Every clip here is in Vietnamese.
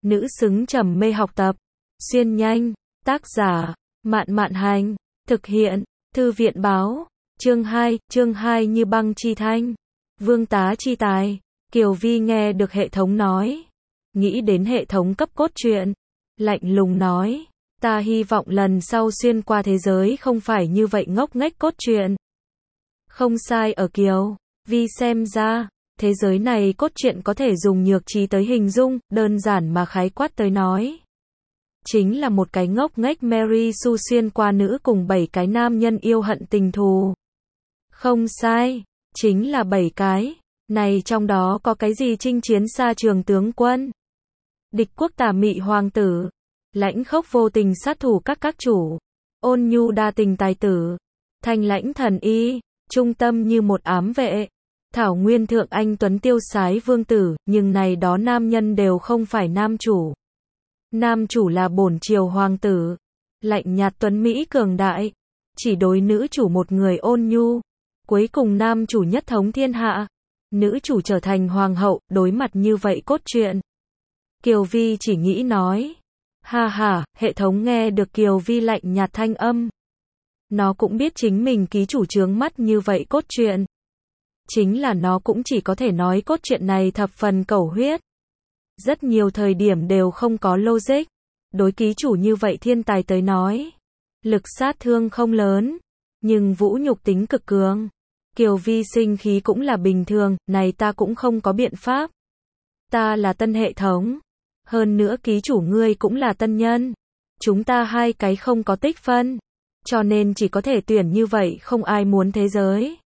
nữ xứng trầm mê học tập. Xuyên nhanh, tác giả, Mạn Mạn Hành, thực hiện, Thư viện Báo, chương 2 như băng chi thanh, vương tá chi tài. Kiều Vi nghe được hệ thống nói, nghĩ đến hệ thống cấp cốt truyện, lạnh lùng nói, ta hy vọng lần sau xuyên qua thế giới không phải như vậy ngốc nghếch cốt truyện. Không sai ở Kiều Vi xem ra, thế giới này cốt truyện có thể dùng nhược trí tới hình dung, đơn giản mà khái quát tới nói. Chính là một cái ngốc nghếch Mary Sue xuyên qua nữ cùng 7 cái nam nhân yêu hận tình thù. Không sai, chính là 7 cái. Này trong đó có cái gì chinh chiến xa trường tướng quân, địch quốc tà mị hoàng tử, lãnh khốc vô tình sát thủ các chủ, ôn nhu đa tình tài tử, thanh lãnh thần y, trung tâm như một ám vệ, thảo nguyên thượng anh tuấn tiêu sái vương tử, nhưng này đó nam nhân đều không phải nam chủ. Nam chủ là bổn triều hoàng tử, lạnh nhạt tuấn mỹ cường đại, chỉ đối nữ chủ một người ôn nhu, cuối cùng nam chủ nhất thống thiên hạ. Nữ chủ trở thành hoàng hậu, đối mặt như vậy cốt truyện. Kiều Vi chỉ nghĩ nói. Ha ha, hệ thống nghe được Kiều Vi lạnh nhạt thanh âm. Nó cũng biết chính mình ký chủ chướng mắt như vậy cốt truyện. Chính là nó cũng chỉ có thể nói cốt truyện này thập phần cẩu huyết. Rất nhiều thời điểm đều không có logic. Đối ký chủ như vậy thiên tài tới nói. Lực sát thương không lớn, nhưng vũ nhục tính cực cường. Kiều Vi sinh khí cũng là bình thường, này ta cũng không có biện pháp. Ta là tân hệ thống. Hơn nữa ký chủ ngươi cũng là tân nhân. Chúng ta hai cái không có tích phân. Cho nên chỉ có thể tuyển như vậy, không ai muốn thế giới.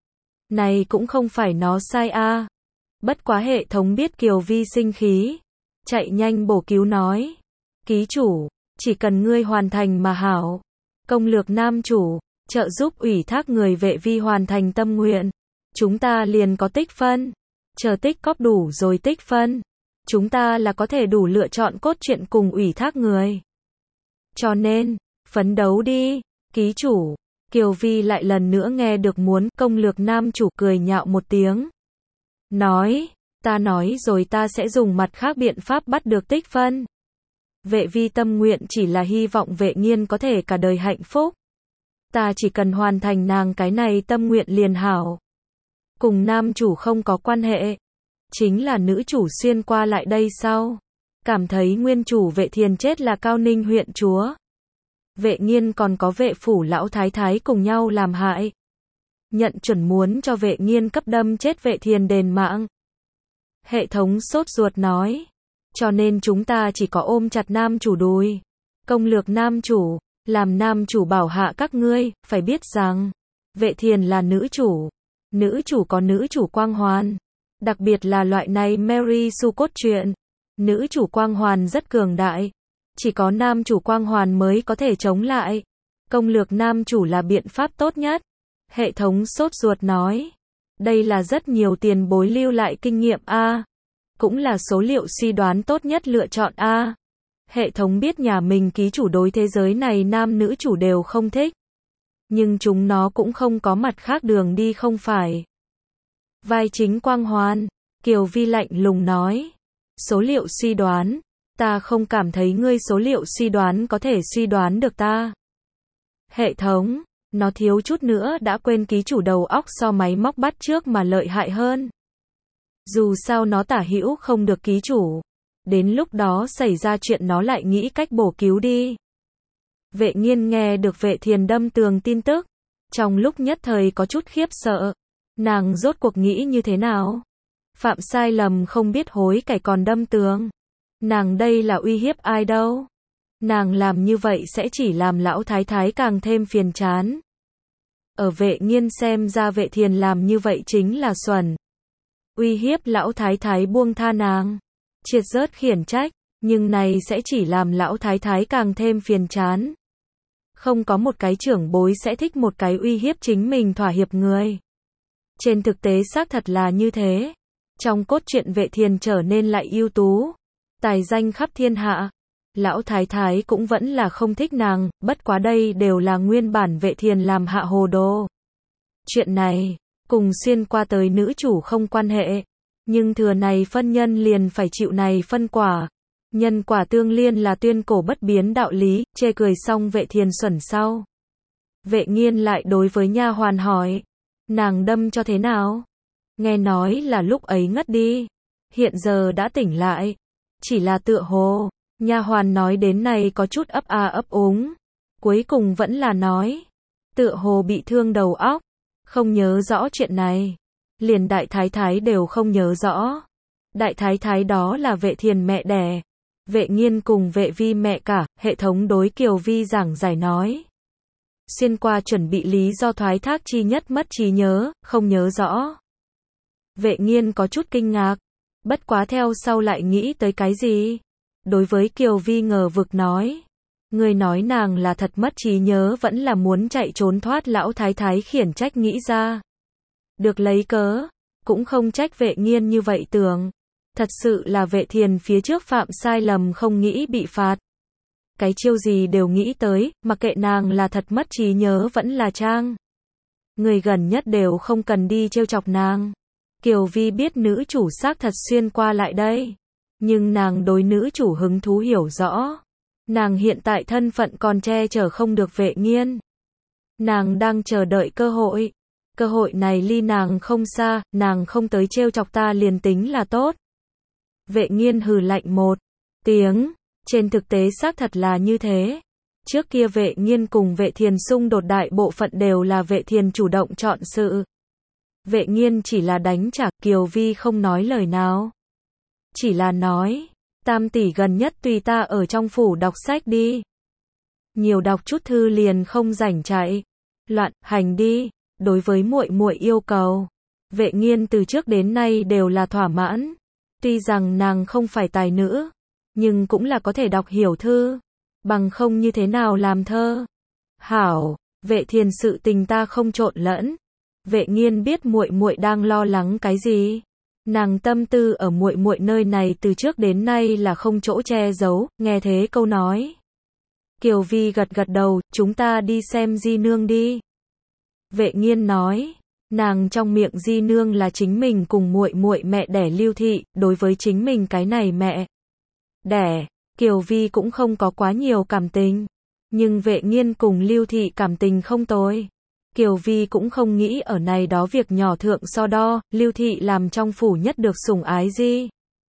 Này cũng không phải nó sai a. Bất quá hệ thống biết Kiều Vi sinh khí. Chạy nhanh bổ cứu nói. Ký chủ, chỉ cần ngươi hoàn thành mà hảo. Công lược nam chủ. Trợ giúp ủy thác người vệ vi hoàn thành tâm nguyện. Chúng ta liền có tích phân. Chờ tích cóp đủ rồi tích phân. Chúng ta là có thể đủ lựa chọn cốt truyện cùng ủy thác người. Cho nên, phấn đấu đi, ký chủ. Kiều Vi lại lần nữa nghe được muốn công lược nam chủ cười nhạo một tiếng. Nói, ta nói rồi ta sẽ dùng mặt khác biện pháp bắt được tích phân. Vệ vi tâm nguyện chỉ là hy vọng vệ nghiên có thể cả đời hạnh phúc. Ta chỉ cần hoàn thành nàng cái này tâm nguyện liền hảo. Cùng nam chủ không có quan hệ. Chính là nữ chủ xuyên qua lại đây sau. Cảm thấy nguyên chủ vệ thiền chết là Cao Ninh huyện chúa. Vệ nghiên còn có vệ phủ lão thái thái cùng nhau làm hại. Nhận chuẩn muốn cho vệ nghiên cấp đâm chết vệ thiền đền mạng. Hệ thống sốt ruột nói. Cho nên chúng ta chỉ có ôm chặt nam chủ đùi. Công lược nam chủ. Làm nam chủ bảo hạ các ngươi, phải biết rằng, vệ thiền là nữ chủ. Nữ chủ có nữ chủ quang hoàn. Đặc biệt là loại này Mary Sue cốt truyện. Nữ chủ quang hoàn rất cường đại. Chỉ có nam chủ quang hoàn mới có thể chống lại. Công lược nam chủ là biện pháp tốt nhất. Hệ thống sốt ruột nói. Đây là rất nhiều tiền bối lưu lại kinh nghiệm A. Cũng là số liệu suy đoán tốt nhất lựa chọn A. Hệ thống biết nhà mình ký chủ đối thế giới này nam nữ chủ đều không thích. Nhưng chúng nó cũng không có mặt khác đường đi không phải. Vai chính quang hoàn. Kiều Vi lạnh lùng nói. Số liệu suy đoán. Ta không cảm thấy ngươi số liệu suy đoán có thể suy đoán được ta. Hệ thống. Nó thiếu chút nữa đã quên ký chủ đầu óc so máy móc bắt chước mà lợi hại hơn. Dù sao nó tả hữu không được ký chủ. Đến lúc đó xảy ra chuyện nó lại nghĩ cách bổ cứu đi. Vệ nghiên nghe được vệ thiền đâm tường tin tức. Trong lúc nhất thời có chút khiếp sợ. Nàng rốt cuộc nghĩ như thế nào? Phạm sai lầm không biết hối cải còn đâm tường. Nàng đây là uy hiếp ai đâu? Nàng làm như vậy sẽ chỉ làm lão thái thái càng thêm phiền chán. Ở vệ nghiên xem ra vệ thiền làm như vậy chính là xuẩn. Uy hiếp lão thái thái buông tha nàng. Triệt rớt khiển trách, nhưng này sẽ chỉ làm lão thái thái càng thêm phiền chán. Không có một cái trưởng bối sẽ thích một cái uy hiếp chính mình thỏa hiệp người. Trên thực tế xác thật là như thế. Trong cốt truyện vệ thiền trở nên lại ưu tú, tài danh khắp thiên hạ. Lão thái thái cũng vẫn là không thích nàng, bất quá đây đều là nguyên bản vệ thiền làm hạ hồ đồ. Chuyện này, cùng xuyên qua tới nữ chủ không quan hệ. Nhưng thừa này phân nhân liền phải chịu này phân quả. Nhân quả tương liên là tuyên cổ bất biến đạo lý, chê cười xong Vệ Thiền xuẩn sau. Vệ Nghiên lại đối với nha hoàn hỏi, nàng đâm cho thế nào? Nghe nói là lúc ấy ngất đi, hiện giờ đã tỉnh lại, chỉ là tựa hồ. Nha hoàn nói đến này có chút ấp a ấp úng, cuối cùng vẫn là nói, tựa hồ bị thương đầu óc, không nhớ rõ chuyện này, liền đại thái thái đều không nhớ rõ. Đại thái thái đó là Vệ Thiền mẹ đẻ, Vệ Nghiên cùng Vệ Vi mẹ cả, hệ thống đối Kiều Vi giảng giải nói. Xuyên qua chuẩn bị lý do thoái thác chi nhất mất trí nhớ, không nhớ rõ. Vệ Nghiên có chút kinh ngạc, bất quá theo sau lại nghĩ tới cái gì? Đối với Kiều Vi ngờ vực nói, người nói nàng là thật mất trí nhớ vẫn là muốn chạy trốn thoát lão thái thái khiển trách nghĩ ra. Được lấy cớ, cũng không trách Vệ Nghiên như vậy tưởng. Thật sự là Vệ Thiền phía trước phạm sai lầm không nghĩ bị phạt. Cái chiêu gì đều nghĩ tới, mặc kệ nàng là thật mất trí nhớ vẫn là trang. Người gần nhất đều không cần đi trêu chọc nàng. Kiều Vi biết nữ chủ xác thật xuyên qua lại đây. Nhưng nàng đối nữ chủ hứng thú hiểu rõ. Nàng hiện tại thân phận còn che chở không được Vệ Nghiên. Nàng đang chờ đợi cơ hội. Cơ hội này ly nàng không xa, nàng không tới trêu chọc ta liền tính là tốt. Vệ Nghiên hừ lạnh một tiếng. Trên thực tế xác thật là như thế. Trước kia Vệ Nghiên cùng Vệ Thiền xung đột đại bộ phận đều là Vệ Thiền chủ động chọn sự. Vệ Nghiên chỉ là đánh trả, Kiều Vi không nói lời nào. Chỉ là nói, Tam tỷ gần nhất tùy ta ở trong phủ đọc sách đi. Nhiều đọc chút thư liền không rảnh chạy. Loạn, hành đi. Đối với muội muội yêu cầu, Vệ Nghiên từ trước đến nay đều là thỏa mãn. Tuy rằng nàng không phải tài nữ, nhưng cũng là có thể đọc hiểu thư, bằng không như thế nào làm thơ. Hảo, Vệ Thiền sự tình ta không trộn lẫn. Vệ Nghiên biết muội muội đang lo lắng cái gì. Nàng tâm tư ở muội muội nơi này từ trước đến nay là không chỗ che giấu, nghe thế câu nói. Kiều Vi gật gật đầu, chúng ta đi xem di nương đi. Vệ Nghiên nói, nàng trong miệng di nương là chính mình cùng muội muội mẹ đẻ Lưu Thị, đối với chính mình cái này mẹ đẻ, Kiều Vi cũng không có quá nhiều cảm tình. Nhưng Vệ Nghiên cùng Lưu Thị cảm tình không tồi. Kiều Vi cũng không nghĩ ở này đó việc nhỏ thượng so đo, Lưu Thị làm trong phủ nhất được sủng ái di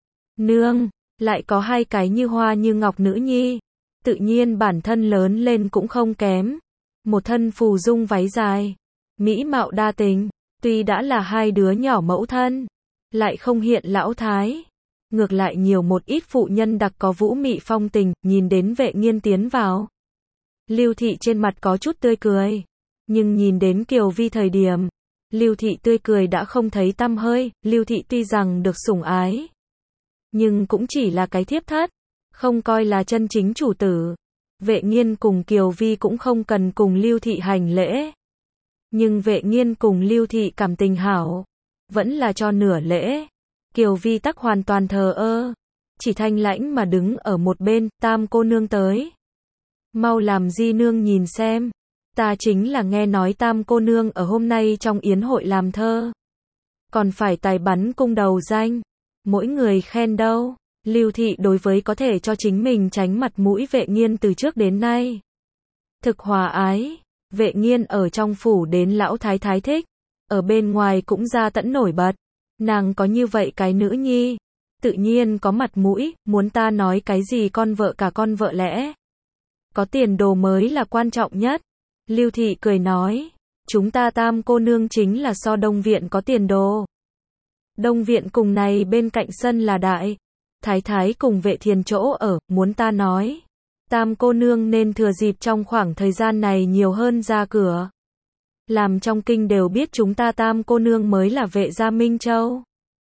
nương, lại có hai cái như hoa như ngọc nữ nhi, tự nhiên bản thân lớn lên cũng không kém. Một thân phù dung váy dài, mỹ mạo đa tình, tuy đã là hai đứa nhỏ mẫu thân, lại không hiện lão thái. Ngược lại nhiều một ít phụ nhân đặc có vũ mị phong tình, nhìn đến Vệ Nghiên tiến vào. Lưu Thị trên mặt có chút tươi cười. Nhưng nhìn đến Kiều Vi thời điểm, Lưu Thị tươi cười đã không thấy tăm hơi. Lưu Thị tuy rằng được sủng ái, nhưng cũng chỉ là cái thiếp thất, không coi là chân chính chủ tử. Vệ Nghiên cùng Kiều Vi cũng không cần cùng Lưu Thị hành lễ. Nhưng Vệ Nghiên cùng Lưu Thị cảm tình hảo, vẫn là cho nửa lễ. Kiều Vi tắc hoàn toàn thờ ơ, chỉ thanh lãnh mà đứng ở một bên. Tam cô nương tới, mau làm di nương nhìn xem. Ta chính là nghe nói Tam cô nương ở hôm nay trong yến hội làm thơ, còn phải tài bắn cung đầu danh, mỗi người khen đâu. Lưu Thị đối với có thể cho chính mình tránh mặt mũi Vệ Nghiên từ trước đến nay thực hòa ái. Vệ Nghiên ở trong phủ đến lão thái thái thích, ở bên ngoài cũng ra tẫn nổi bật. Nàng có như vậy cái nữ nhi, tự nhiên có mặt mũi, muốn ta nói cái gì con vợ cả con vợ lẽ. Có tiền đồ mới là quan trọng nhất. Lưu Thị cười nói, chúng ta Tam cô nương chính là so Đông Viện có tiền đồ. Đông Viện cùng này bên cạnh sân là đại thái thái cùng Vệ Thiền chỗ ở, muốn ta nói, Tam cô nương nên thừa dịp trong khoảng thời gian này nhiều hơn ra cửa. Làm trong kinh đều biết chúng ta Tam cô nương mới là Vệ gia Minh Châu.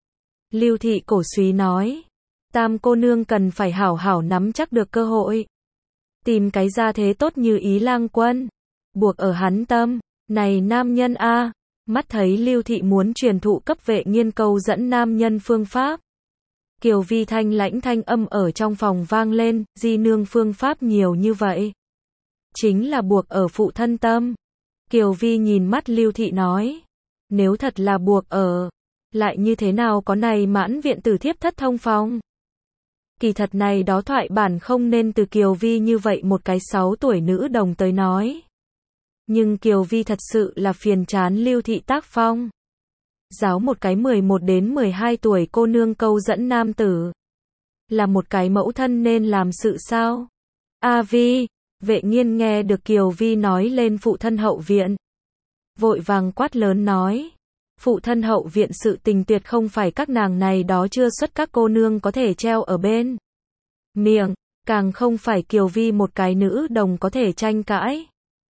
Lưu Thị cổ súy nói, Tam cô nương cần phải hảo hảo nắm chắc được cơ hội, tìm cái gia thế tốt như Ý Lang Quân, buộc ở hắn tâm. Này nam nhân a, mắt thấy Lưu Thị muốn truyền thụ cấp Vệ Nghiên câu dẫn nam nhân phương pháp. Kiều Vi thanh lãnh thanh âm ở trong phòng vang lên, di nương phương pháp nhiều như vậy, chính là buộc ở phụ thân tâm. Kiều Vi nhìn mắt Lưu Thị nói, nếu thật là buộc ở, lại như thế nào có này mãn viện tử thiếp thất thông phòng. Kỳ thật này đó thoại bản không nên từ Kiều Vi như vậy một cái 6 tuổi nữ đồng tới nói. Nhưng Kiều Vi thật sự là phiền chán Lưu Thị tác phong. Giáo một cái 11 đến 12 tuổi cô nương câu dẫn nam tử. Là một cái mẫu thân nên làm sự sao? A Vi, Vệ Nghiên nghe được Kiều Vi nói lên phụ thân hậu viện. Vội vàng quát lớn nói. Phụ thân hậu viện sự tình tuyệt không phải các nàng này đó chưa xuất các cô nương có thể treo ở bên miệng, càng không phải Kiều Vi một cái nữ đồng có thể tranh cãi.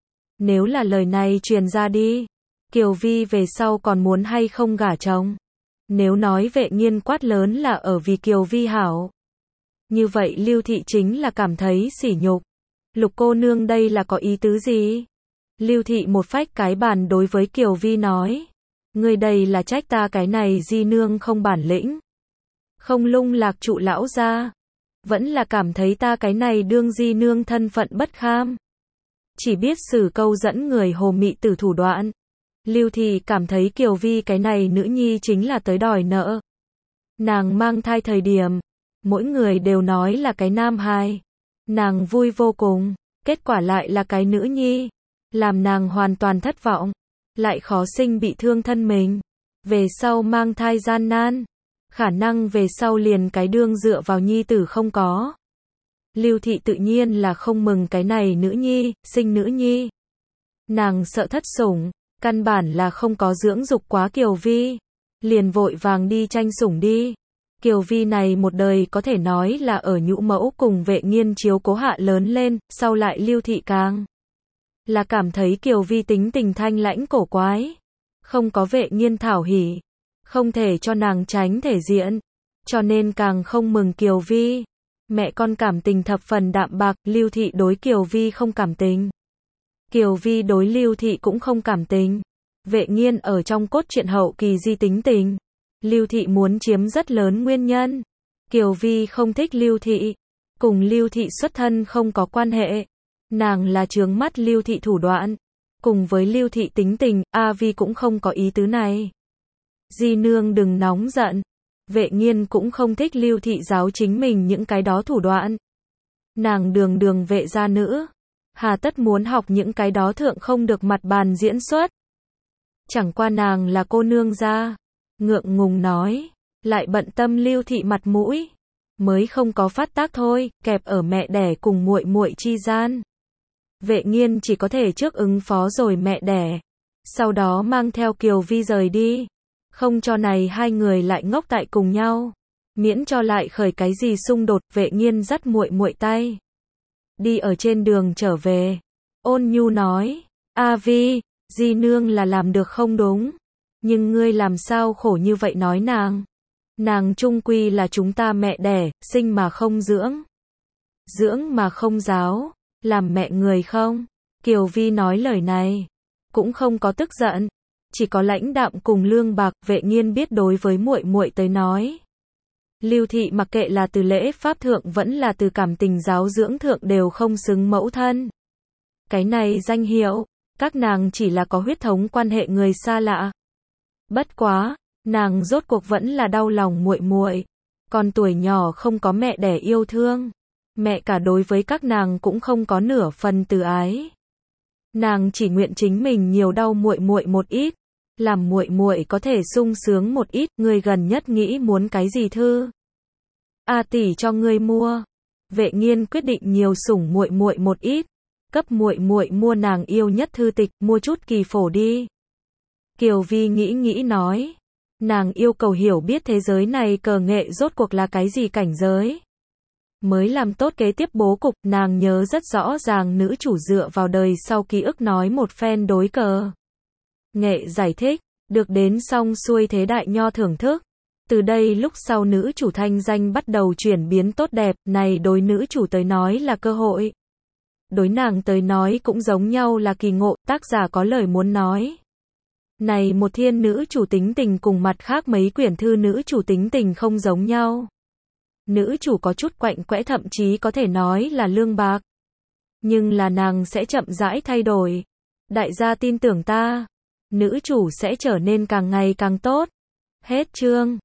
Nếu là lời này truyền ra đi, Kiều Vi về sau còn muốn hay không gả chồng? Nếu nói Vệ Nghiên quát lớn là ở vì Kiều Vi hảo, như vậy Lưu Thị chính là cảm thấy sỉ nhục. Lục cô nương đây là có ý tứ gì? Lưu Thị một phách cái bàn đối với Kiều Vi nói. Ngươi đây là trách ta cái này di nương không bản lĩnh. Không lung lạc trụ lão gia. Vẫn là cảm thấy ta cái này đương di nương thân phận bất kham. Chỉ biết sử câu dẫn người hồ mị tử thủ đoạn. Lưu Thị cảm thấy Kiều Vi cái này nữ nhi chính là tới đòi nợ. Nàng mang thai thời điểm, mỗi người đều nói là cái nam hài. Nàng vui vô cùng, kết quả lại là cái nữ nhi. Làm nàng hoàn toàn thất vọng. Lại khó sinh bị thương thân mình. Về sau mang thai gian nan. Khả năng về sau liền cái đương dựa vào nhi tử không có. Lưu Thị tự nhiên là không mừng cái này nữ nhi, sinh nữ nhi. Nàng sợ thất sủng, căn bản là không có dưỡng dục quá Kiều Vi. Liền vội vàng đi tranh sủng đi. Kiều Vi này một đời có thể nói là ở nhũ mẫu cùng Vệ Nghiên chiếu cố hạ lớn lên, sau lại Lưu Thị càng là cảm thấy Kiều Vi tính tình thanh lãnh cổ quái. Không có Vệ Nghiên thảo hỉ. Không thể cho nàng tránh thể diện. Cho nên càng không mừng Kiều Vi. Mẹ con cảm tình thập phần đạm bạc, Lưu Thị đối Kiều Vi không cảm tình. Kiều Vi đối Lưu Thị cũng không cảm tình. Vệ Nghiên ở trong cốt truyện hậu kỳ di tính tình. Lưu Thị muốn chiếm rất lớn nguyên nhân. Kiều Vi không thích Lưu Thị. Cùng Lưu Thị xuất thân không có quan hệ. Nàng là chướng mắt Lưu Thị thủ đoạn. Cùng với Lưu Thị tính tình, A Vi cũng không có ý tứ này. Di nương đừng nóng giận. Vệ Nghiên cũng không thích Lưu Thị giáo chính mình những cái đó thủ đoạn. Nàng đường đường vệ gia nữ. Hà tất muốn học những cái đó thượng không được mặt bàn diễn xuất. Chẳng qua nàng là cô nương gia. Ngượng ngùng nói. Lại bận tâm Lưu Thị mặt mũi. Mới không có phát tác thôi, kẹp ở mẹ đẻ cùng muội muội chi gian. Vệ Nghiên chỉ có thể trước ứng phó rồi mẹ đẻ. Sau đó mang theo Kiều Vi rời đi. Không cho này hai người lại ngốc tại cùng nhau. Miễn cho lại khởi cái gì xung đột, Vệ Nghiên dắt muội muội tay. Đi ở trên đường trở về. Ôn nhu nói. A Vi, di nương là làm được không đúng. Nhưng ngươi làm sao khổ như vậy nói nàng. Nàng chung quy là chúng ta mẹ đẻ, sinh mà không dưỡng. Dưỡng mà không giáo. Làm mẹ người không? Kiều Vi nói lời này. Cũng không có tức giận. Chỉ có lãnh đạm cùng lương bạc. Vệ Nghiên biết đối với muội muội tới nói. Lưu Thị mặc kệ là từ lễ pháp thượng vẫn là từ cảm tình giáo dưỡng thượng đều không xứng mẫu thân. Cái này danh hiệu. Các nàng chỉ là có huyết thống quan hệ người xa lạ. Bất quá, nàng rốt cuộc vẫn là đau lòng muội muội. Còn tuổi nhỏ không có mẹ đẻ yêu thương. Mẹ cả đối với các nàng cũng không có nửa phần từ ái. Nàng chỉ nguyện chính mình nhiều đau muội muội một ít, làm muội muội có thể sung sướng một ít. Ngươi gần nhất nghĩ muốn cái gì thư? A tỷ cho ngươi mua. Vệ Nghiên quyết định nhiều sủng muội muội một ít, cấp muội muội mua nàng yêu nhất thư tịch, mua chút kỳ phổ đi. Kiều Vi nghĩ nói, nàng yêu cầu hiểu biết thế giới này cờ nghệ rốt cuộc là cái gì cảnh giới. Mới làm tốt kế tiếp bố cục, nàng nhớ rất rõ ràng nữ chủ dựa vào đời sau ký ức nói một phen đối cờ nghệ giải thích, được đến xong xuôi thế đại nho thưởng thức. Từ đây lúc sau nữ chủ thanh danh bắt đầu chuyển biến tốt đẹp, này đối nữ chủ tới nói là cơ hội. Đối nàng tới nói cũng giống nhau là kỳ ngộ, tác giả có lời muốn nói. Này một thiên nữ chủ tính tình cùng mặt khác mấy quyển thư nữ chủ tính tình không giống nhau. Nữ chủ có chút quạnh quẽ, thậm chí có thể nói là lương bạc. Nhưng là nàng sẽ chậm rãi thay đổi. Đại gia tin tưởng ta. Nữ chủ sẽ trở nên càng ngày càng tốt. Hết chương.